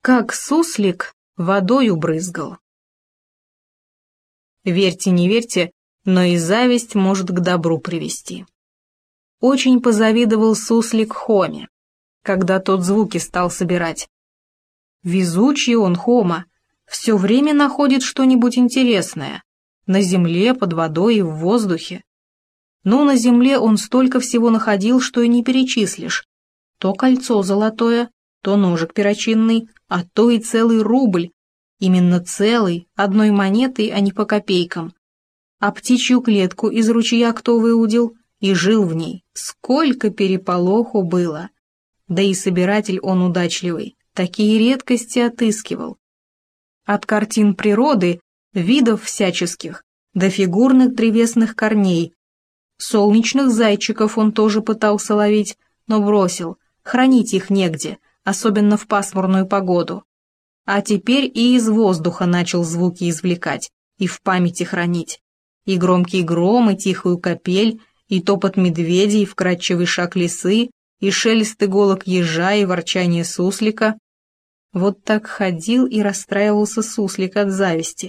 Как суслик водою брызгал. Верьте, не верьте, но и зависть может к добру привести. Очень позавидовал суслик Хоме, когда тот звуки стал собирать. Везучий он, Хома, все время находит что-нибудь интересное, на земле, под водой и в воздухе. Ну, на земле он столько всего находил, что и не перечислишь. То кольцо золотое, то ножик перочинный, а то и целый рубль. Именно целый, одной монетой, а не по копейкам. А птичью клетку из ручья кто выудил и жил в ней. Сколько переполоху было. Да и собиратель он удачливый, такие редкости отыскивал. От картин природы, видов всяческих, до фигурных древесных корней. Солнечных зайчиков он тоже пытался ловить, но бросил, хранить их негде, особенно в пасмурную погоду. А теперь и из воздуха начал звуки извлекать и в памяти хранить. И громкий гром, и тихую капель, и топот медведей, и вкрадчивый шаг лисы, и шелест иголок ежа, и ворчание суслика. Вот так ходил и расстраивался суслик от зависти.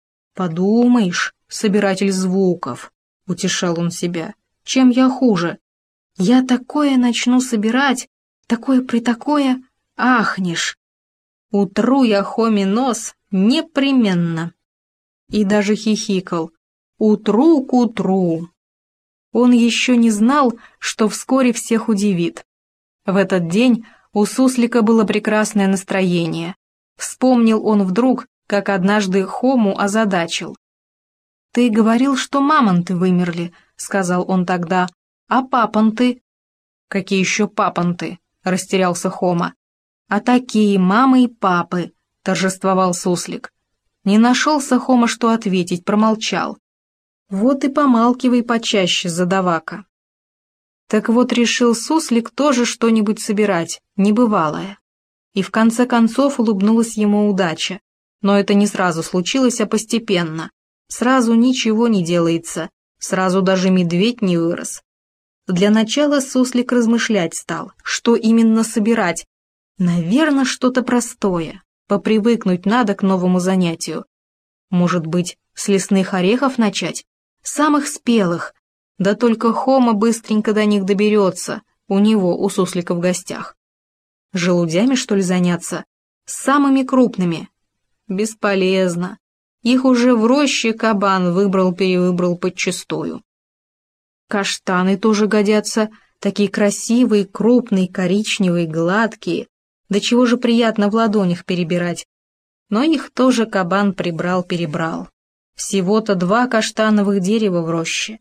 «Подумаешь, собиратель звуков», — утешал он себя, — «чем я хуже? Я такое начну собирать, такое-притакое, ахнешь. Утру я Хоме нос непременно». И даже хихикал. «Утру к утру». Он еще не знал, что вскоре всех удивит. В этот день у суслика было прекрасное настроение. Вспомнил он вдруг, как однажды Хому озадачил. «Ты говорил, что мамонты вымерли», — сказал он тогда, — «а папонты?» «Какие еще папонты?» — растерялся Хома. «А такие мамы и папы», — торжествовал суслик. Не нашелся Хома, что ответить, промолчал. Вот и помалкивай почаще, задавака. Так вот решил суслик тоже что-нибудь собирать, небывалое. И в конце концов улыбнулась ему удача. Но это не сразу случилось, а постепенно. Сразу ничего не делается, сразу даже медведь не вырос. Для начала суслик размышлять стал, что именно собирать. Наверное, что-то простое, попривыкнуть надо к новому занятию. Может быть, с лесных орехов начать? Самых спелых, да только Хома быстренько до них доберется, у него, у суслика в гостях. Желудями, что ли, заняться? С самыми крупными? Бесполезно. Их уже в роще кабан выбрал-перевыбрал подчистую. Каштаны тоже годятся, такие красивые, крупные, коричневые, гладкие. Да чего же приятно в ладонях перебирать. Но их тоже кабан прибрал-перебрал. Всего-то 2 каштановых дерева в роще.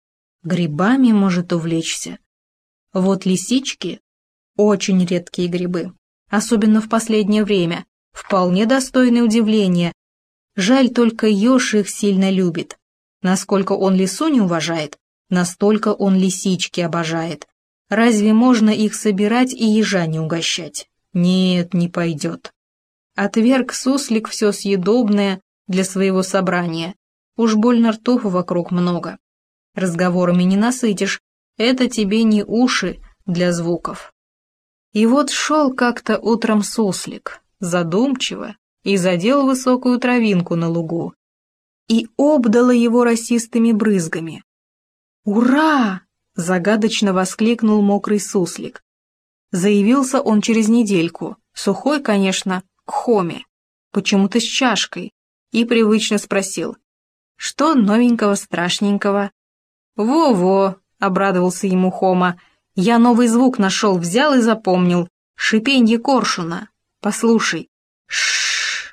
Грибами может увлечься. Вот лисички — очень редкие грибы, особенно в последнее время, вполне достойны удивления. Жаль, только еж их сильно любит. Насколько он лису не уважает, настолько он лисички обожает. Разве можно их собирать и ежа не угощать? Нет, не пойдет. Отверг суслик все съедобное для своего собрания. Уж больно ртов вокруг много. Разговорами не насытишь, это тебе не уши для звуков. И вот шел как-то утром суслик, задумчиво, и задел высокую травинку на лугу, и обдало его росистыми брызгами. «Ура!» — загадочно воскликнул мокрый суслик. Заявился он через недельку, сухой, конечно, к Хоме, почему-то с чашкой, и привычно спросил: «Что новенького, страшненького?» «Во-во!» — обрадовался ему Хома. «Я новый звук нашел, взял и запомнил. Шипенье коршуна. Послушай». Ш.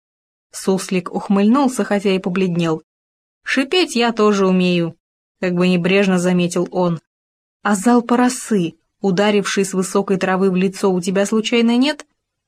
Суслик ухмыльнулся, хотя и побледнел. «Шипеть я тоже умею», — как бы небрежно заметил он. «А залпа росы, ударивший с высокой травы в лицо, у тебя случайно нет?»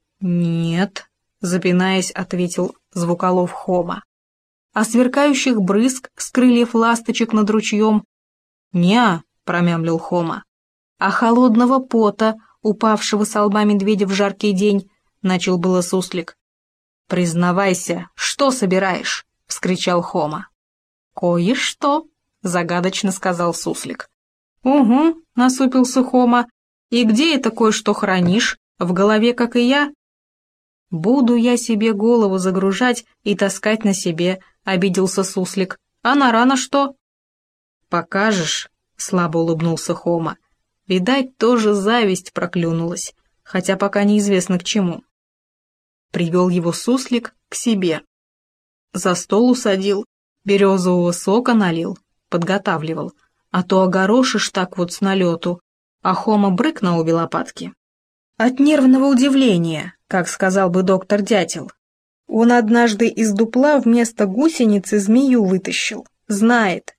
«Нет», — запинаясь, ответил звуколов Хома. «А сверкающих брызг с крыльев ласточек над ручьем?» «Не-а», промямлил Хома. «А холодного пота, упавшего со лба медведя в жаркий день?» — начал было суслик. «Признавайся, что собираешь?» — вскричал Хома. «Кое-что», — загадочно сказал суслик. «Угу», — насупился Хома. «И где это кое-что хранишь? В голове, как и я?» «Буду я себе голову загружать и таскать на себе», — обиделся Суслик. «А на рана что?» «Покажешь», — слабо улыбнулся Хома. Видать, тоже зависть проклюнулась, хотя пока неизвестно к чему. Привел его Суслик к себе. За стол усадил, березового сока налил, подготавливал, а то огорошишь так вот с налету, а Хома брык на обе лопатки. От нервного удивления, как сказал бы доктор Дятел. Он однажды из дупла вместо гусеницы змею вытащил, знает.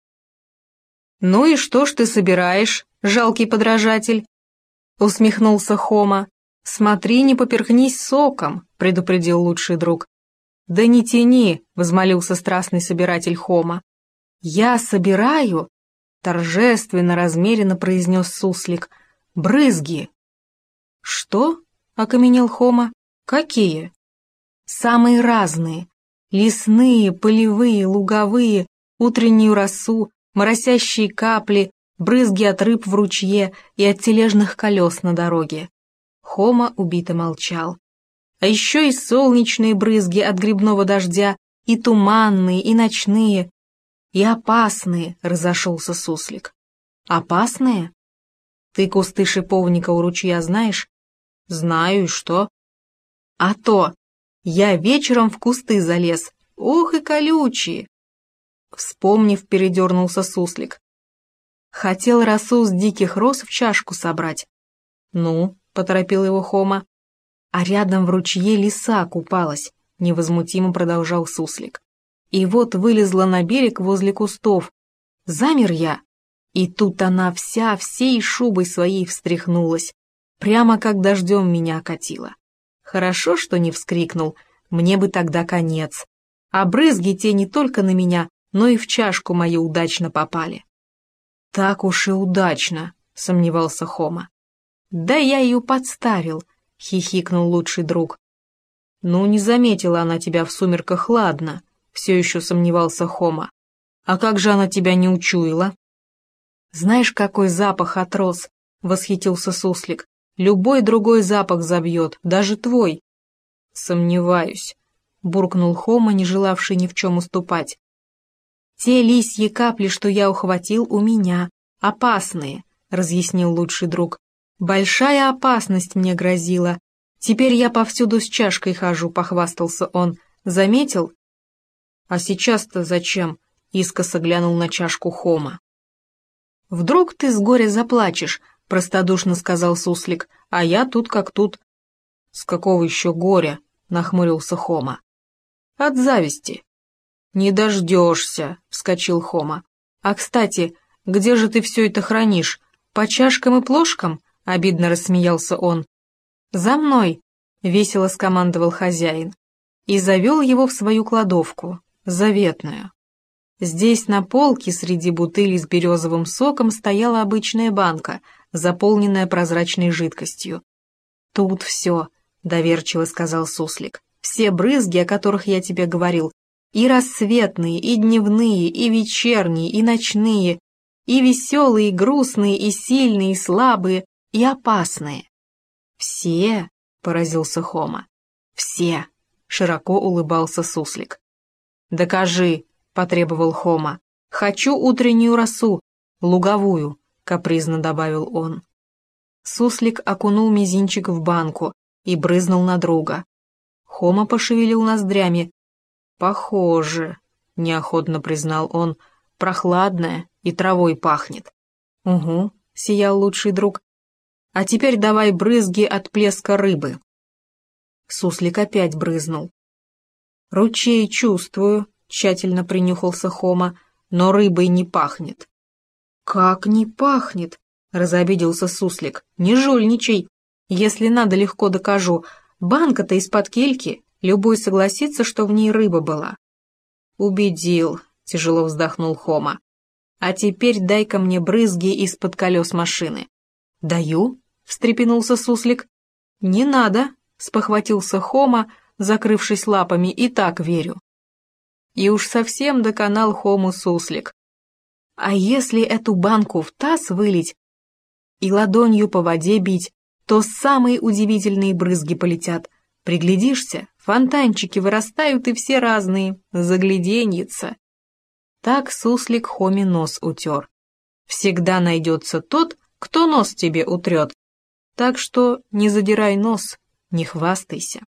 «Ну и что ж ты собираешь, жалкий подражатель?» — усмехнулся Хома. «Смотри, не поперхнись соком», — предупредил лучший друг. «Да не тяни», — возмолился страстный собиратель Хома. «Я собираю», — торжественно, размеренно произнес Суслик, — «брызги». «Что?» — окаменел Хома. «Какие?» «Самые разные. Лесные, полевые, луговые, утреннюю росу, моросящие капли, брызги от рыб в ручье и от тележных колес на дороге». Хома убито молчал. «А еще и солнечные брызги от грибного дождя, и туманные, и ночные, и опасные», — разошелся Суслик. «Опасные? Ты кусты шиповника у ручья знаешь?» «Знаю, и что?» «А то! Я вечером в кусты залез. Ох и колючие!» Вспомнив, передернулся Суслик. «Хотел росу с диких роз в чашку собрать». «Ну?» — поторопил его Хома. «А рядом в ручье лиса купалась», — невозмутимо продолжал Суслик. «И вот вылезла на берег возле кустов. Замер я, и тут она вся всей шубой своей встряхнулась, прямо как дождем меня окатила. Хорошо, что не вскрикнул, мне бы тогда конец. А брызги те не только на меня, но и в чашку мою удачно попали». «Так уж и удачно», — сомневался Хома. «Да я ее подставил», — хихикнул лучший друг. «Ну, не заметила она тебя в сумерках, ладно», — все еще сомневался Хома. «А как же она тебя не учуяла?» «Знаешь, какой запах от роз?» — восхитился Суслик. «Любой другой запах забьет, даже твой». «Сомневаюсь», — буркнул Хома, не желавший ни в чем уступать. «Те лисьи капли, что я ухватил, у меня, опасные», — разъяснил лучший друг. «Большая опасность мне грозила. Теперь я повсюду с чашкой хожу», — похвастался он. «Заметил?» «А сейчас-то зачем?» — искоса глянул на чашку Хома. «Вдруг ты с горя заплачешь», — простодушно сказал Суслик, «а я тут как тут». «С какого еще горя?» — нахмурился Хома. «От зависти». «Не дождешься», — вскочил Хома. «А, кстати, где же ты все это хранишь? По чашкам и плошкам?» — обидно рассмеялся он. «За мной!» — весело скомандовал хозяин и завел его в свою кладовку, заветную. Здесь на полке среди бутылей с березовым соком стояла обычная банка, заполненная прозрачной жидкостью. «Тут все», — доверчиво сказал Суслик, «все брызги, о которых я тебе говорил, и рассветные, и дневные, и вечерние, и ночные, и веселые, и грустные, и сильные, и слабые, и опасные». «Все?» — поразился Хома. «Все!» — широко улыбался Суслик. «Докажи!» — потребовал Хома. «Хочу утреннюю росу, луговую», — капризно добавил он. Суслик окунул мизинчик в банку и брызнул на друга. Хома пошевелил ноздрями. «Похоже», — неохотно признал он, — «прохладное и травой пахнет». «Угу», — сиял лучший друг. «А теперь давай брызги от плеска рыбы». Суслик опять брызнул. «Ручей чувствую», — тщательно принюхался Хома, — «но рыбой не пахнет». «Как не пахнет?» — разобиделся Суслик. «Не жульничай. Если надо, легко докажу. Банка-то из-под кельки, любой согласится, что в ней рыба была». «Убедил», — тяжело вздохнул Хома. «А теперь дай-ка мне брызги из-под колес машины». «Даю?» — встрепенулся Суслик. «Не надо», — спохватился Хома, закрывшись лапами, — «и так верю». И уж совсем доконал Хому Суслик. «А если эту банку в таз вылить и ладонью по воде бить, то самые удивительные брызги полетят», Приглядишься, фонтанчики вырастают и все разные, загляденьица. Так суслик Хоме нос утер. Всегда найдется тот, кто нос тебе утрет. Так что не задирай нос, не хвастайся.